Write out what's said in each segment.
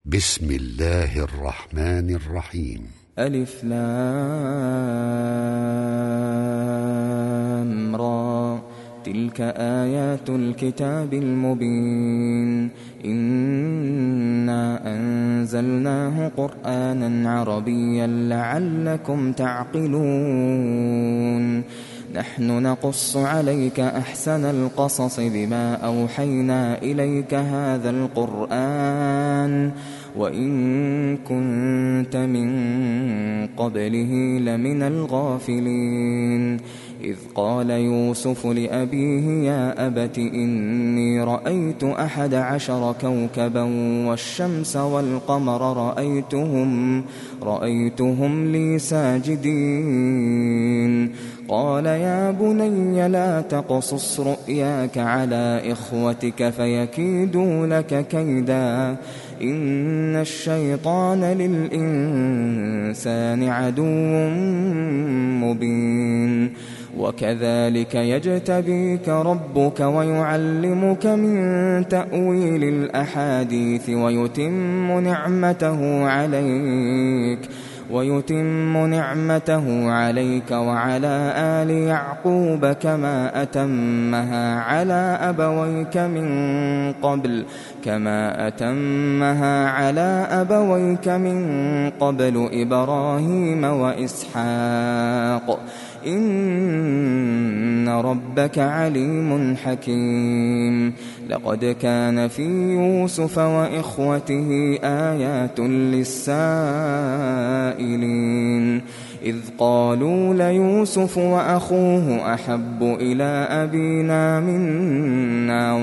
بسم الله الرحمن الرحيم. ألف لام را، تلك آيات الكتاب المبين. إنا أنزلناه قرآنا عربيا لعلكم تعقلون. نحن نقص عليك أحسن القصص بما أوحينا إليك هذا القرآن وإن كنت من قبله لمن الغافلين. إذ قال يوسف لأبيه يا أبت إني رأيت 11 كوكبا والشمس والقمر رأيتهم لي ساجدين. قال يا بني لا تقصص رؤياك على إخوتك فيكيدوا لك كيدا إن الشيطان للإنسان عدو مبين. وكذلك يجتبيك ربك ويعلمك من تأويل الأحاديث ويتم نعمته عليك وعلى آل يعقوب كما أتمها على أبويك من قبل إبراهيم وإسحاق إن ربك عليم حكيم. لقد كان في يوسف وإخوته آيات للسائلين إذ قالوا ليوسف وأخوه أحب إلى أبينا منا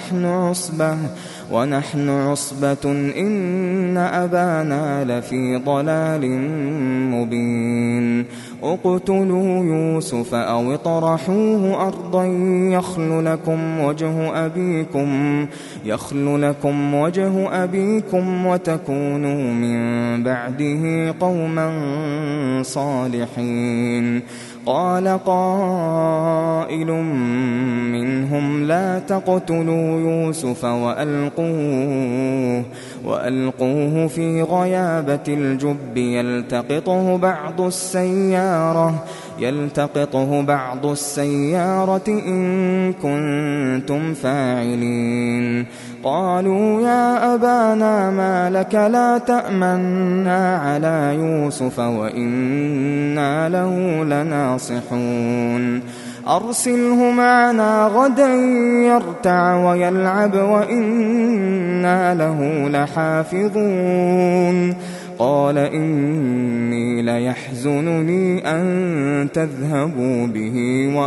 ونحن عصبة إن أبانا لفي ضلال مبين. اقتلوا يوسف أو اطرحوه أرضا يخل لكم وجه أبيكم وتكونوا من بعده قوما صالحين. قال قائل منهم لا تقتلوا يوسف وألقوه في غيابة الجب يلتقطه بعض السيارة إن كنتم فاعلين. قالوا يا أبانا ما لك لا تأمنا على يوسف وإنا له لناصحون. أرسله معنا غدا يرتع ويلعب وإنا له لحافظون. قال إني ليحزنني أن تذهبوا به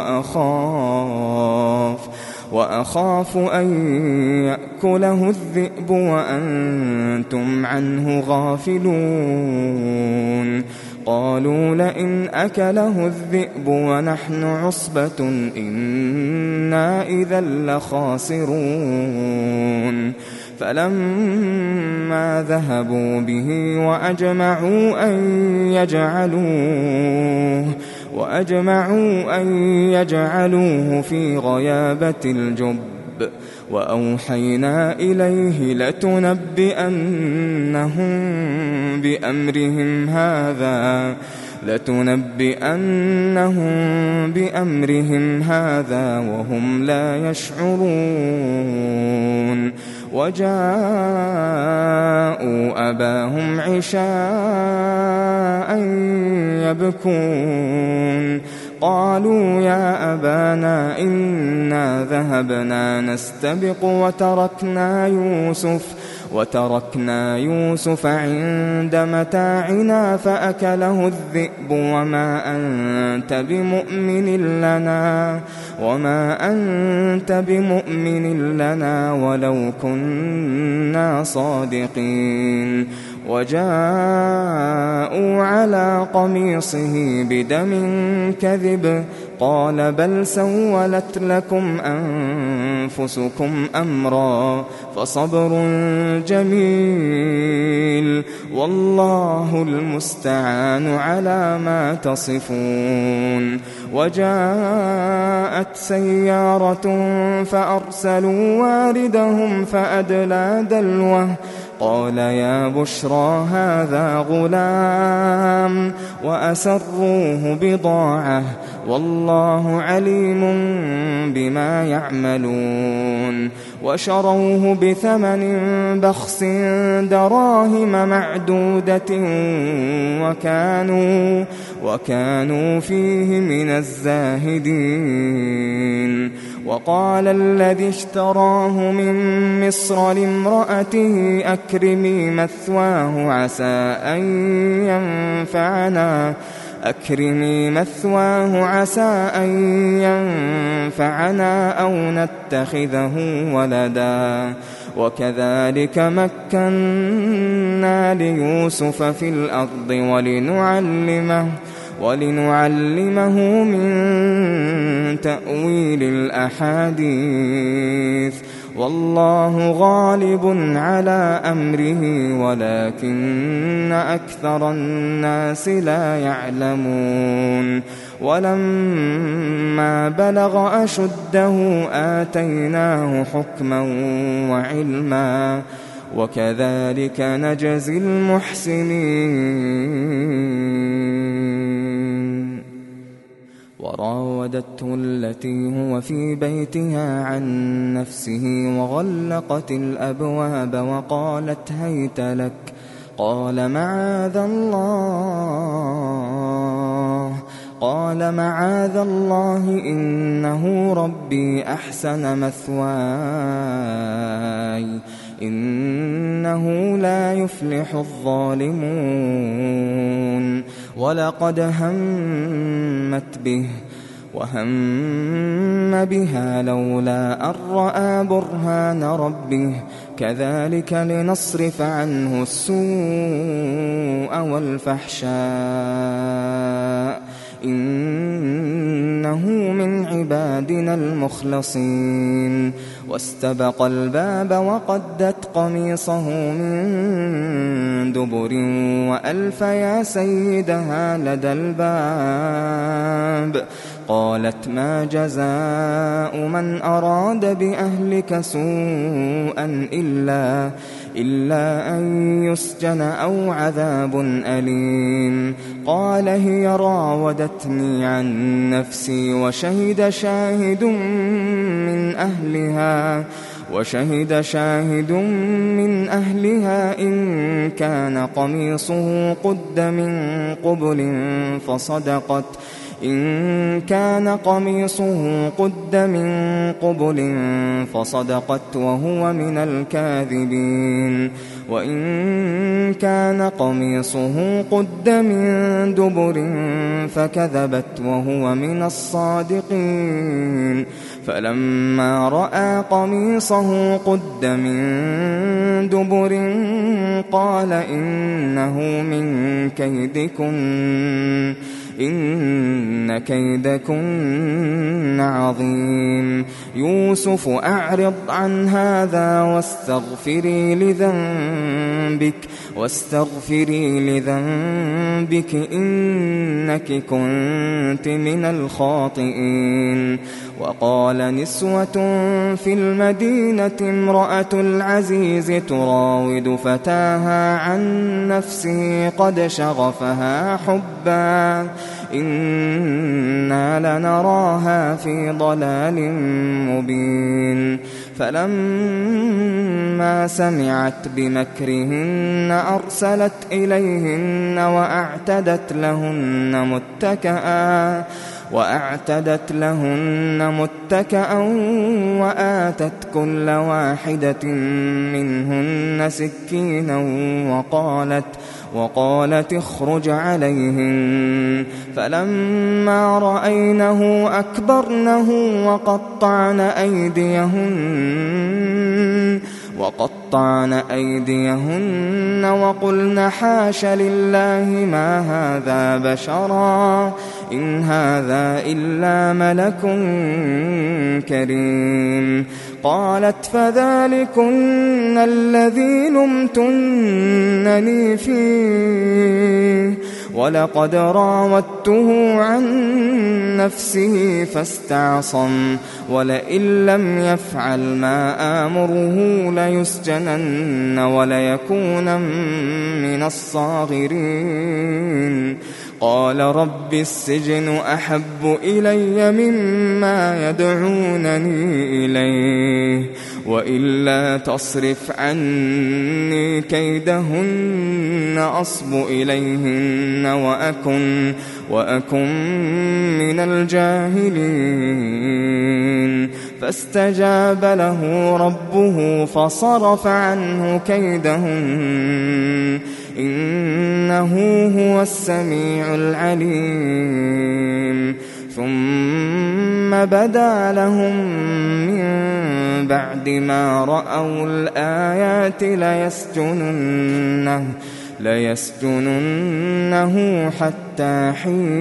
وأخاف أن يأكله الذئب وأنتم عنه غافلون. قالوا لئن أكله الذئب ونحن عصبة إنا إذا لخاسرون. فلما ذهبوا به وأجمعوا أن يجعلوه في غيابة الجب وأوحينا إليه لتنبئنهم بأمرهم هذا وهم لا يشعرون. وجاءوا أباهم عشاء يبكون. قالوا يا أبانا إنا ذهبنا نستبق وتركنا يوسف عند متاعنا فأكله الذئب وما أنت بمؤمن لنا ولو كنا صادقين. وجاءوا على قميصه بدم كذب قال بل سولت لكم أنفسكم أمرا فصبر جميل والله المستعان على ما تصفون. وجاءت سيارة فأرسلوا واردهم قال يا بشرى هذا غلام وأسروه بضاعة والله عليم بما يعملون وشروه بثمن بخس دراهم معدودة وكانوا فيه من الزاهدين وقال الذي اشتراه من مصر لامرأته أكرمي مثواه عسى أن ينفعنا أو نتخذه ولدا وكذلك مكنا ليوسف في الأرض ولنعلمه من تأويل الأحاديث والله غالب على أمره ولكن أكثر الناس لا يعلمون ولما بلغ أشده آتيناه حكما وعلما وكذلك نجزي المحسنين وراودته التي هو في بيتها عن نفسه وغلقت الأبواب وقالت هيت لك قال معاذ الله إنه ربي أحسن مثواي إنه لا يفلح الظالمون ولقد همت به وهم بها لولا أن رأى برهان ربه كذلك لنصرف عنه السوء والفحشاء إنه من عبادنا المخلصين واستبق الباب وقدت قميصه من دبر وألف يا سيدها لدى الباب قالت ما جزاء من أراد بأهلك سوءا إلا أن يسجن أو عذاب أليم قال هي راودتني عن نفسي وشهد شاهد من أهلها إن كان قميصه قد من قبل فصدقت وهو من الكاذبين وإن كان قميصه قد من دبر فكذبت وهو من الصادقين فلما رأى قميصه قد من دبر قال إنه من كيدكن إن كيدكن عظيم يوسف أعرض عن هذا واستغفري لذنبك إنك كنت من الخاطئين وقال نسوة في المدينة امرأة العزيز تراود فتاها عن نفسه قد شغفها حبا إنا لنراها في ضلال مبين فلما سمعت بمكرهن أرسلت إليهن وأعتدت لهن متكأ وآتت كل واحدة منهن سكينا وقالت اخرج عليهن فلما رأينه أكبرنه وقطعن أيديهن وقلن حاش لله ما هذا بشرا إن هذا إلا ملك كريم قالت فذلكن الذي لمتنني فيه ولقد راودته عن نفسه فاستعصم ولئن لم يفعل ما آمره ليسجنن وليكون من الصاغرين قال رب السجن أحب إلي مما يدعونني إليه وإلا تصرف عني كيدهن أصب إليهن وأكن من الجاهلين فاستجاب له ربه فصرف عنه كيدهن إنه هو السميع العليم ثم بدا لهم من بعد ما رأوا الآيات ليسجننه حتى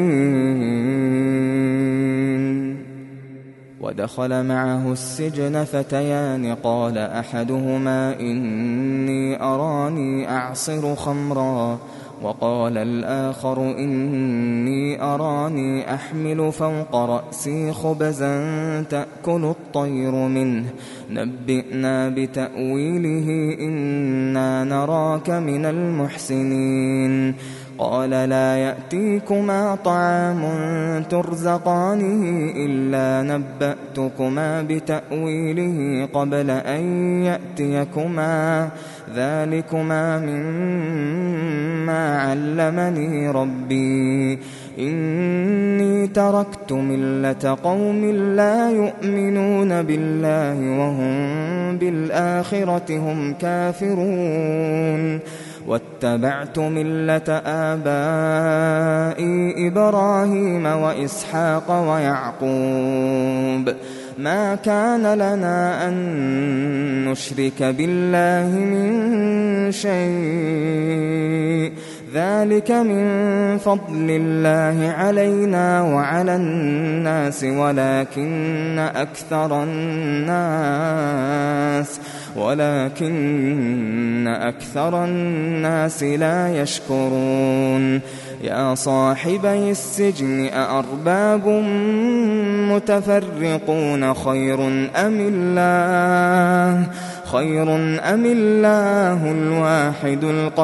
حين ودخل معه السجن فتيان قال أحدهما إني أراني أعصر خمرا وقال الآخر إني أراني أحمل فوق رأسي خبزا تأكل الطير منه نبئنا بتأويله إنا نراك من المحسنين قال لا يأتيكما طعام ترزقانه إلا نبأتكما بتأويله قبل أن يأتيكما ذلكما مما علمني ربي إني تركت ملة قوم لا يؤمنون بالله وهم بالآخرة هم كافرون واتبعت ملة آبائي إبراهيم وإسحاق ويعقوب ما كان لنا أن نشرك بالله من شيء ذلك من فضل الله علينا وعلى الناس ولكن أكثر الناس لا يشكرون يا صاحبي السجن أأرباب متفرقون خير أم الله الواحد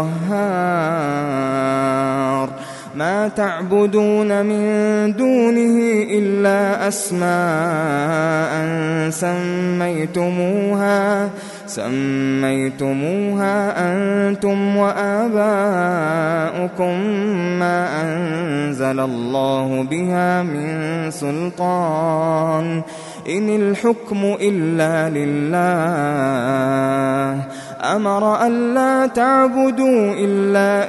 القهار ما تعبدون من دونه إلا أسماء سميتموها أنتم وآباؤكم ما أنزل الله بها من سلطان إن الحكم إلا لله أمر ألا تعبدوا إلا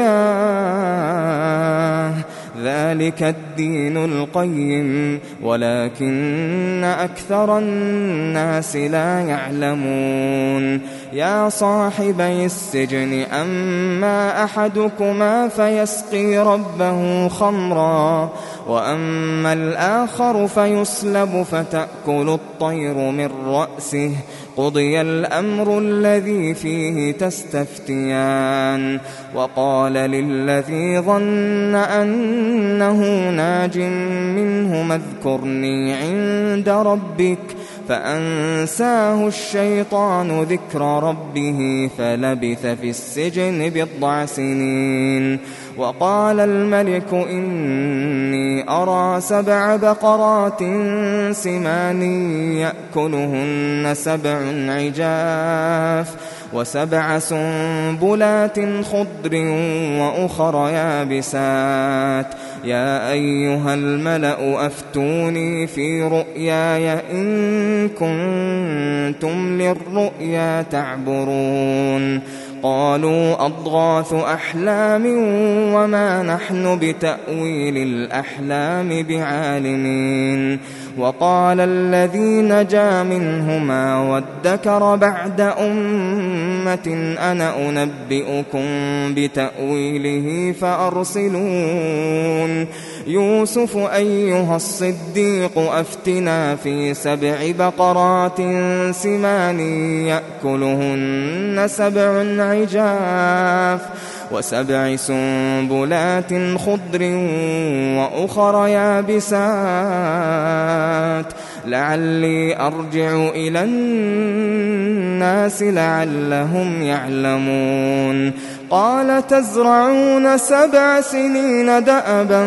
إياه ذلك الدين القيم ولكن أكثر الناس لا يعلمون يا صاحبي السجن أما أحدكما فيسقي ربه خمرا وأما الآخر فيصلب فتأكل الطير من رأسه قضي الأمر الذي فيه تستفتيان وقال للذي ظن أنه ناج منهما اذكرني عند ربك فأنساه الشيطان ذكر ربه فلبث في السجن 9 سنين وقال الملك إني أرى 7 بقرات سمان يأكلهن 7 عجاف و7 سنبلات خضر وأخر يابسات يا أيها الملأ أفتوني في رؤياي إن كنتم للرؤيا تعبرون قالوا أضغاث أحلام وما نحن بتأويل الأحلام بعالمين وقال الذي نجا منهما وادكر بعد أمة أنا أنبئكم بتأويله فأرسلون يوسف أيها الصديق أفتنا في 7 بقرات سمان يأكلهن 7 عجاف وسبع سنبلات خضر وأخر يابسات لعلي أرجع إلى الناس لعلهم يعلمون قال تزرعون 7 سنين دأبا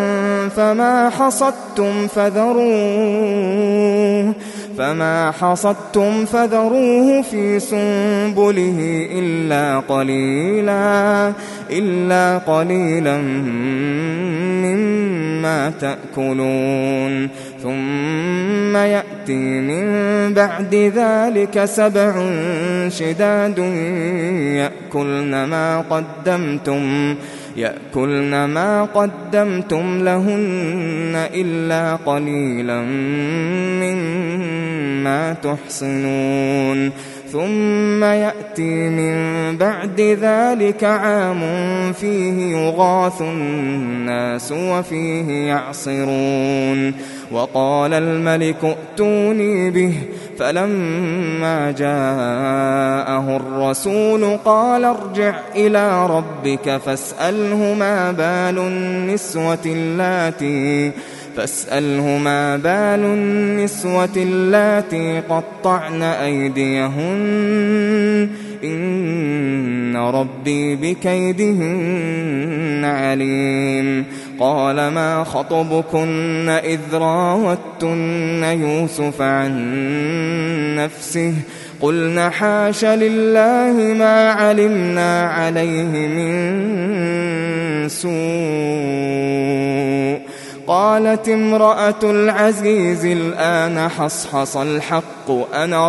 فما حصدتم فذروه في سنبله إلا قليلا مما تأكلون ثم يأتي من بعد ذلك 7 شداد يأكلن ما قدمتم لهن إلا قليلا مما تحصنون ثم يأتي من بعد ذلك عام فيه يغاث الناس وفيه يعصرون وقال الملك ائتوني به فلما جاءه الرسول قال ارجع إلى ربك فاسأله ما بال النسوة اللاتي قطعن أيديهن إن ربي بكيدهن عليم قال ما خطبكن إذ راوتن يوسف عن نفسه قلنا حاش لله ما علمنا عليه من سوء قالت امرأة العزيز الآن حصحص الحق أنا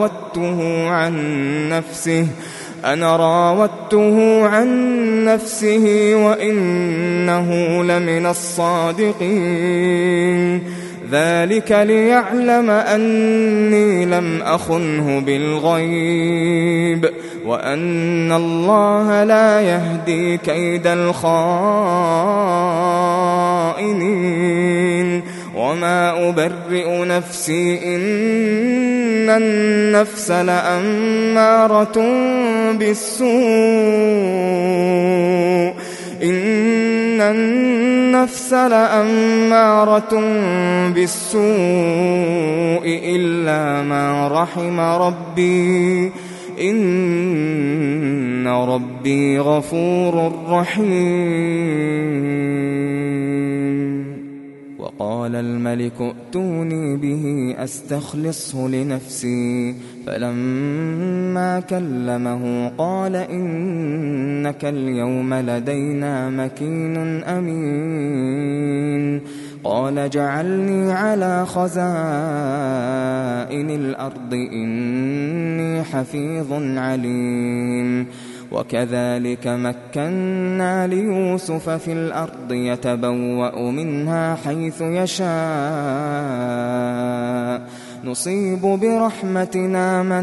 راودته عن نفسه وإنه لمن الصادقين ذلك ليعلم أني لم أخنه بالغيب وأن الله لا يهدي كيد الخائنين وما أبرئ نفسي إن النفس لأمارة بالسوء إلا ما رحم ربي إن ربي غفور رحيم وقال الملك ائتوني به أستخلصه لنفسي فلما كلمه قال إنك اليوم لدينا مكين أمين قال جعلني على خزائن الأرض إني حفيظ عليم وكذلك مكنا ليوسف في الأرض يتبوأ منها حيث يشاء نصيب برحمتنا من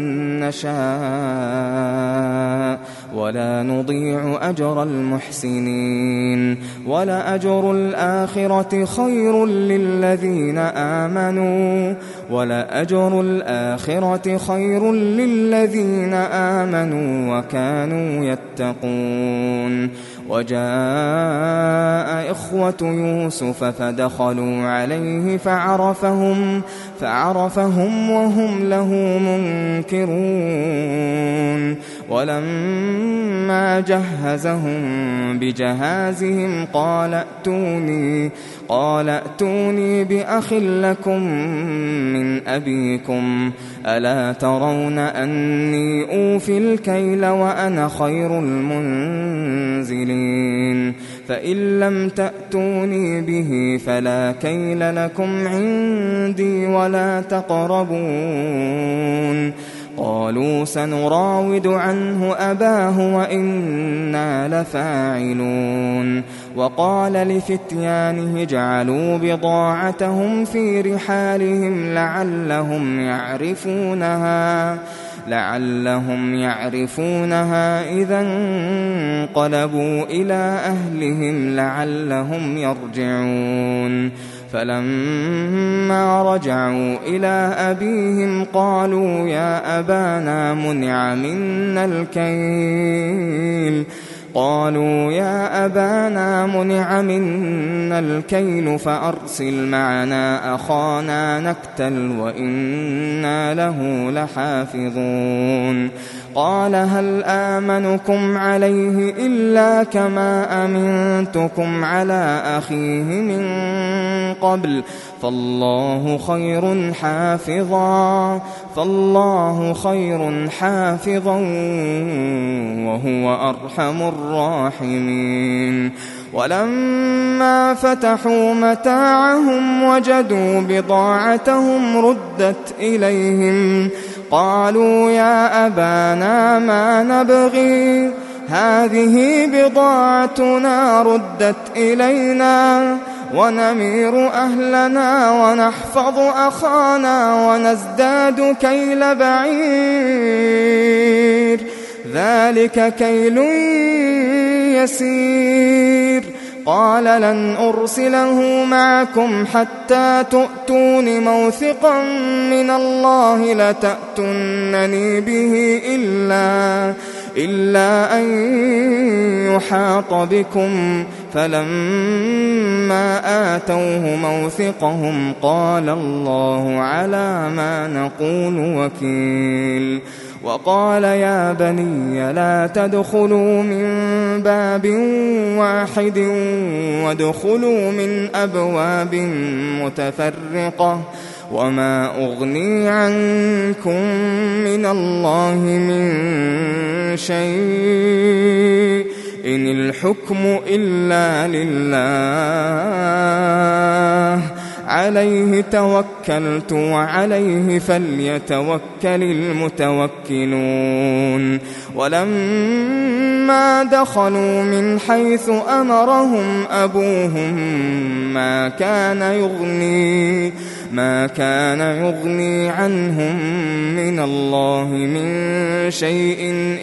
نشاء ولا نضيع أجر المحسنين ولأجر الآخرة خير للذين آمنوا وكانوا يتقون وجاء إخوة يوسف فدخلوا عليه فعرفهم وهم له منكرون ولما جهزهم بجهازهم قال ائتوني بأخ لكم من أبيكم ألا ترون أني أوفي الكيل وأنا خير المنزلين فإن لم تأتوني به فلا كيل لكم عندي ولا تقربون قالوا سنراود عنه أباه وإنا لفاعلون وقال لفتيانه اجعلوا بضاعتهم في رحالهم لعلهم يعرفونها إذا انقلبوا إلى أهلهم لعلهم يرجعون فلما رجعوا إلى أبيهم قالوا يا أبانا منع منا الكيل قالوا يا أبانا منع منا الكيل فأرسل معنا أخانا نكتل وإنا له لحافظون قال هل آمنكم عليه إلا كما أمنتكم على أخيه من قبل فالله خير حافظا وهو أرحم الراحمين ولما فتحوا متاعهم وجدوا بضاعتهم ردت إليهم قالوا يا أبانا ما نبغي هذه بضاعتنا ردت إلينا ونمير أهلنا ونحفظ أخانا ونزداد كيل بعير ذلك كيل يسير قال لن أرسله معكم حتى تؤتون موثقا من الله لتأتونني به إلا أن يحاط بكم فلما آتوه موثقهم قال الله على ما نقول وكيل وقال يا بني لا تدخلوا من باب واحد وادخلوا من أبواب متفرقة وما أغني عنكم من الله من شيء إن الحكم إلا لله عليه توكلت وعليه فليتوكل المتوكلون ولما دخلوا من حيث أمرهم أبوهم ما كان يغني عنهم من الله من شيء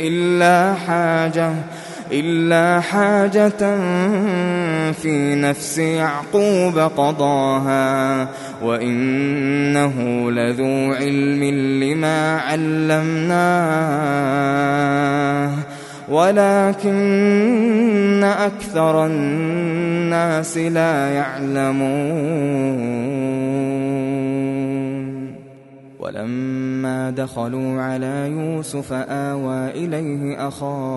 إلا حاجة في نفس يعقوب قضاها وإنه لذو علم لما علمناه ولكن أكثر الناس لا يعلمون ولما دخلوا على يوسف آوى إليه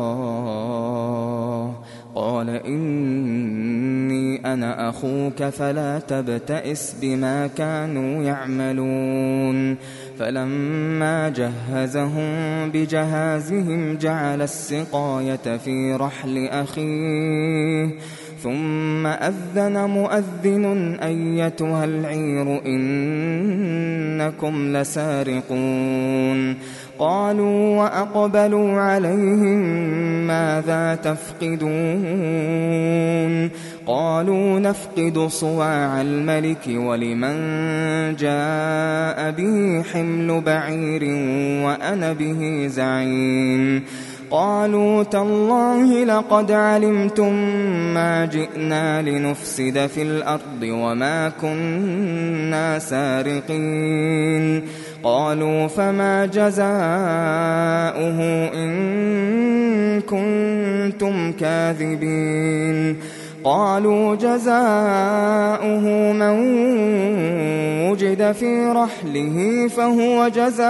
أخاه قال إني أنا أخوك فلا تبتئس بما كانوا يعملون فلما جهزهم بجهازهم جعل السقاية في رحل أخيه ثم أذن مؤذن أيتها العير إنكم لسارقون قالوا وأقبلوا عليهم ماذا تفقدون قالوا نفقد صواع الملك ولمن جاء به حمل بعير وأنا به زعيم قالوا تالله لقد علمتم ما جئنا لنفسد في الأرض وما كنا سارقين قالوا فما جزاؤه إن كنتم كاذبين قالوا جزاؤه من وجد في رحله فهو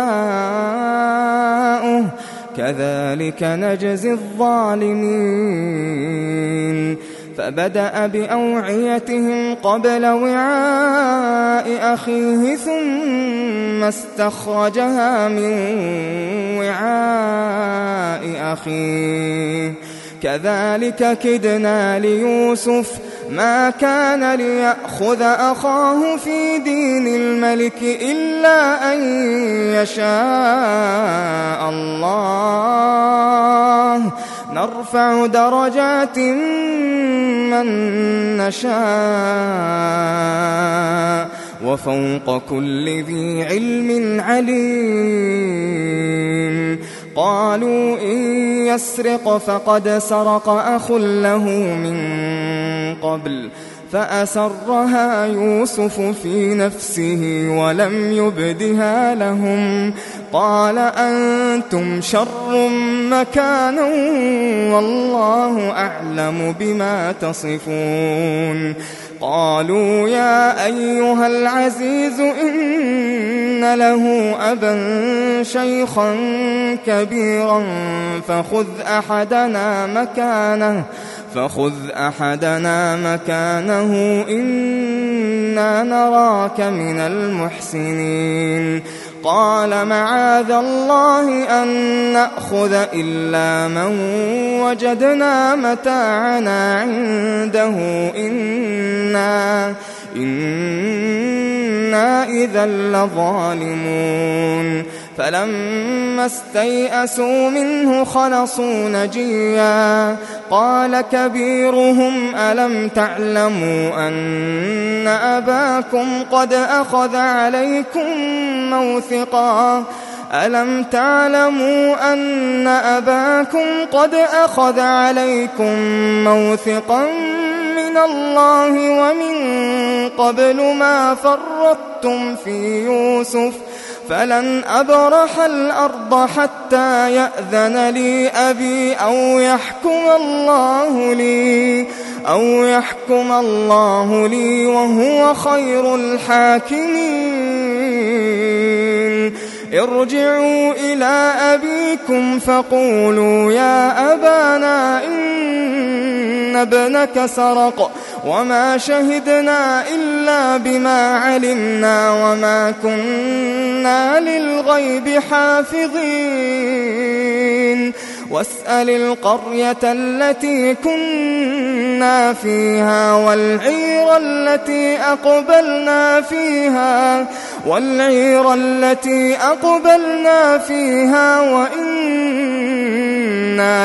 جزاؤه كذلك نجزي الظالمين فبدأ بأوعيتهم قبل وعاء أخيه ثم استخرجها من وعاء أخيه كذلك كدنا ليوسف ما كان ليأخذ أخاه في دين الملك إلا أن يشاء الله نرفع درجات من نشاء وفوق كل ذي علم عليم قالوا إن يسرق فقد سرق أخ له من قبل فأسرها يوسف في نفسه ولم يبدها لهم قال أنتم شر مكانا والله أعلم بما تصفون. قالوا يا أيها العزيز إن له أبا شيخا كبيرا فخذ أحدنا مكانه إنا نراك من المحسنين. قال معاذ الله أن نأخذ إلا من وجدنا متاعنا عنده إنا إذا لظالمون. فلما استيئسوا منه خلصوا نجيا. قال كبيرهم ألم تعلموا أن أباكم قد أخذ عليكم موثقا من الله ومن قبل ما فرطتم في يوسف فلن أبرح الأرض حتى يأذن لي أبي أو يحكم الله لي وهو خير الحاكمين. ارجعوا إلى أبيكم فقولوا يا أبانا إن ابنك سرق وما شهدنا إلا بما علمنا وما كنا للغيب حافظين. واسأل القرية التي كنا فيها والعير التي أقبلنا فيها وإنا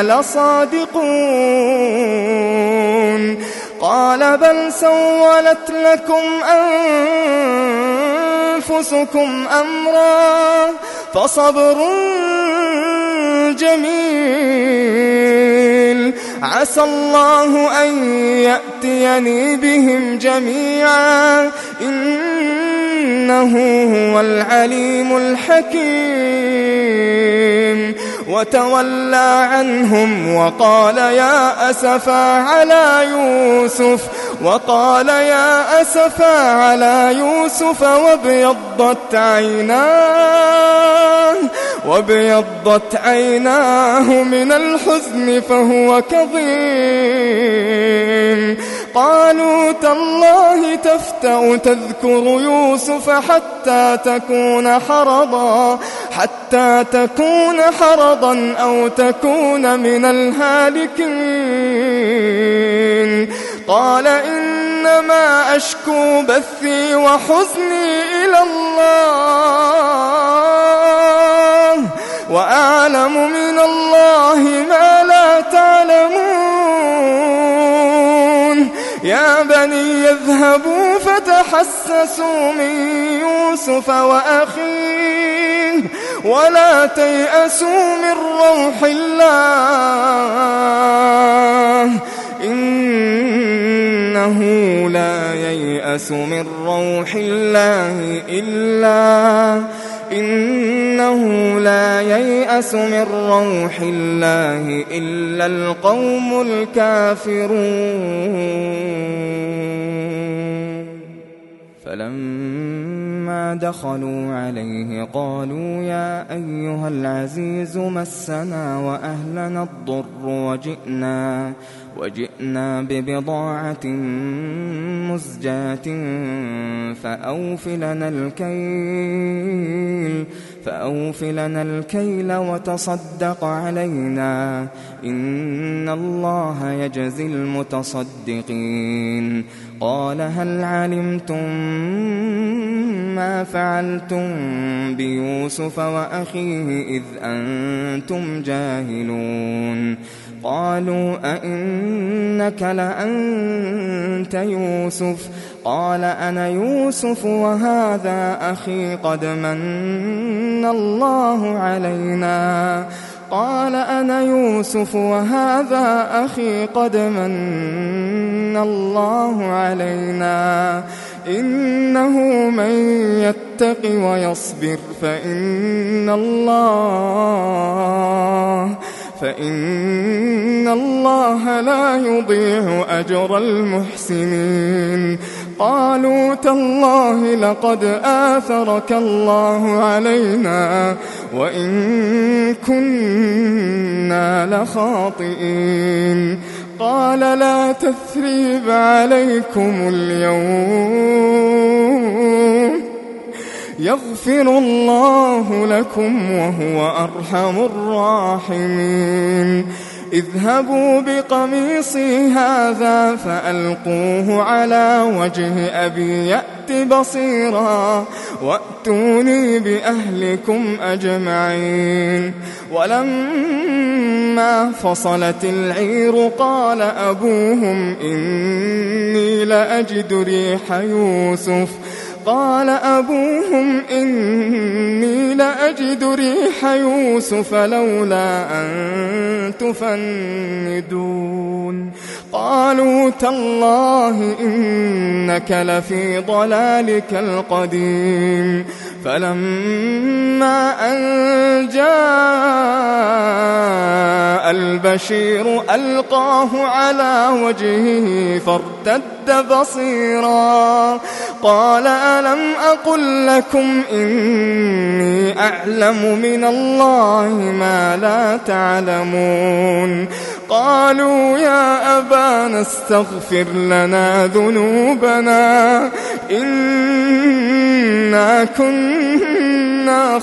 لصادقون. قال بل سولت لكم أنفسكم أمرا فصبر جميل عسى الله أن يأتيني بهم جميعا إنه هو العليم الحكيم. وتولى عنهم وقال يا أسفا على يوسف وابيضت عيناه من الحزن فهو كظيم. قالوا تالله تفتأ تذكر يوسف حتى تكون حرضا أو تكون من الهالكين. قال إنما أشكو بثي وحزني إلى الله وأعلم من الله ما لا تعلمون. يا بني يذهبوا فتحسسوا من يوسف وأخيه ولا تيأسوا من روح الله إنه لا ييأس من روح الله إلا القوم الكافرون. فلما دخلوا عليه قالوا يا أيها العزيز مسنا وأهلنا الضر وجئنا ببضاعة مزجاة فأوف لنا الكيل وتصدق علينا إن الله يجزي المتصدقين. قال هل علمتم ما فعلتم بيوسف وأخيه إذ أنتم جاهلون؟ قالوا أئنك لأنت يوسف؟ قال أنا يوسف وهذا أخي قد من الله علينا. قال أنا يوسف وهذا أخي قد من الله علينا إنه من يتق ويصبر فإن فإن الله لا يضيع أجر المحسنين. قالوا تالله لقد آثرك الله علينا وإن كنا لخاطئين. قال لا تثريب عليكم اليوم يغفر الله لكم وهو أرحم الراحمين. اذهبوا بقميصي هذا فألقوه على وجه أبي يأت بصيرا وأتوني بأهلكم أجمعين. ولما فصلت العير قال أبوهم إني لأجد ريح يوسف لولا أن تفندون. قالوا تالله إنك لفي ضلالك القديم. فلما أن جاء البشير ألقاه على وجهه فارتد بصيرا. قال ألم أقل لكم إني أعلم من الله ما لا تعلمون. قالوا يا أبانا استغفر لنا ذنوبنا إنا كنا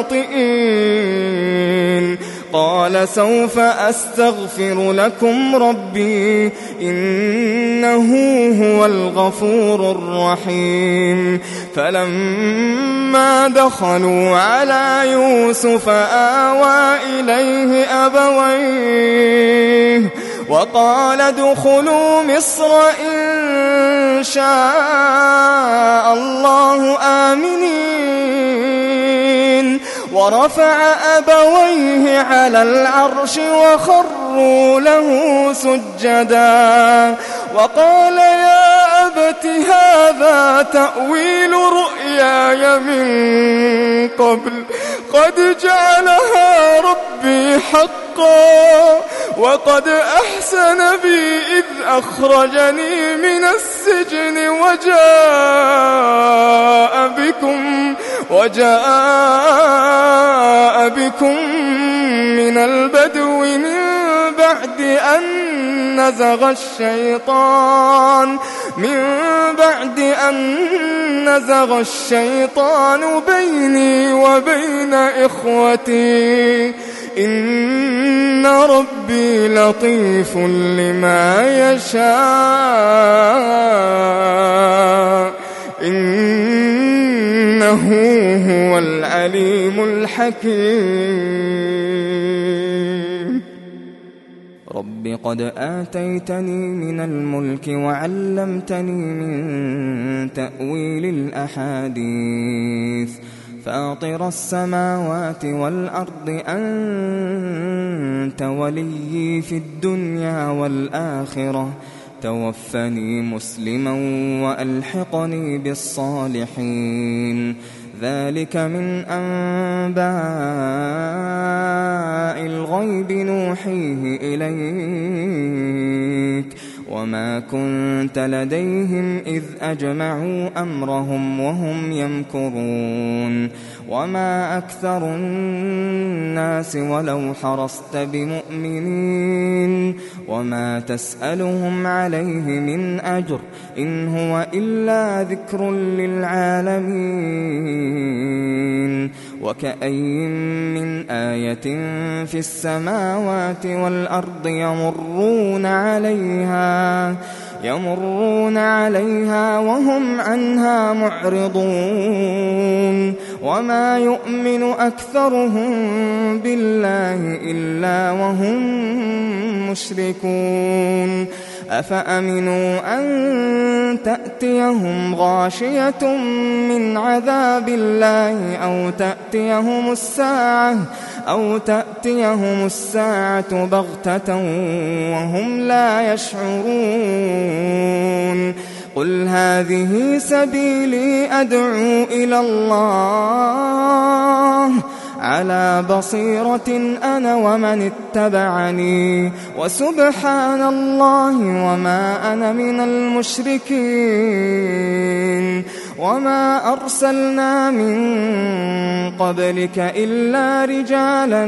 خاطئين. قال سوف أستغفر لكم ربي إنه هو الغفور الرحيم. فلما دخلوا على يوسف آوى إليه أبويه وقال ادخلوا مصر إن شاء الله آمنين. ورفع أبويه على العرش وخروا له سجدا وقال يا أبت هذا تأويل رؤياي من قبل قد جعلها ربي حقا وقد أحسن بي إذ أخرجني من السجن وجاء بكم من البدو من بعد أن نزغ الشيطان بيني وبين إخوتي إن ربي لطيف لما يشاء إنه هو العليم الحكيم. رب قد آتيتني من الملك وعلمتني من تأويل الأحاديث فاطر السماوات والأرض أنت وليي في الدنيا والآخرة توفني مسلما وألحقني بالصالحين. ذلك من أنباء الغيب نوحيه إليك وما كنت لديهم إذ أجمعوا أمرهم وهم يمكرون. وما أكثر الناس ولو حرصت بمؤمنين وما تسألهم عليه من أجر إن هو إلا ذكر للعالمين. وكأين من آية في السماوات والأرض يمرون عليها وهم عنها معرضون. وما يؤمن أكثرهم بالله إلا وهم مشركون. أفأمنوا أن تأتيهم غاشية من عذاب الله أو تأتيهم الساعة بغتة وهم لا يشعرون. قل هذه سبيلي أدعو إلى الله على بصيرة أنا ومن اتبعني وسبحان الله وما أنا من المشركين وما أرسلنا من قبلك إلا رجالا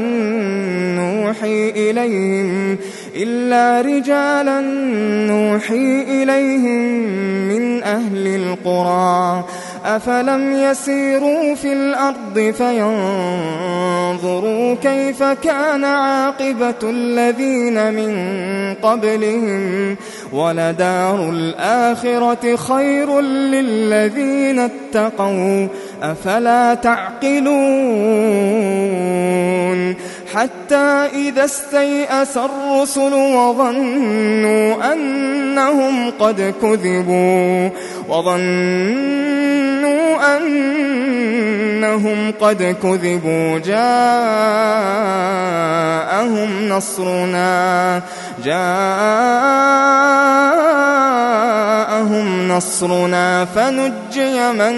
نوحي إليهم من أهل القرى أفلم يسيروا في الأرض فينظروا كيف كان عاقبة الذين من قبلهم ولدار الآخرة خير للذين اتقوا أفلا تعقلون حتى إذا استيأس الرسل وظنوا أنهم قد كذبوا جاءهم نصرنا فنجي من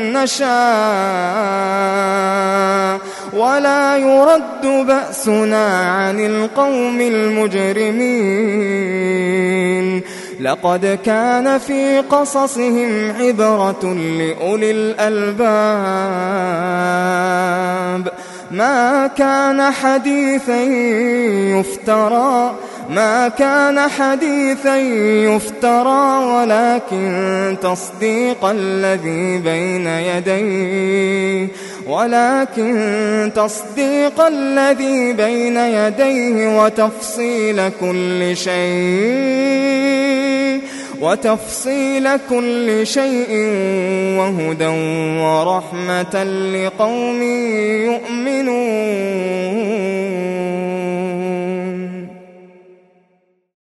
نشاء ولا يرد بأسنا عن القوم المجرمين لقد كان في قصصهم عبرة لأولي الألباب ما كان حديثا يفترى ولكن تصديق الذي بين يديه وتفصيل كل شيء وهدى ورحمة لقوم يؤمنون.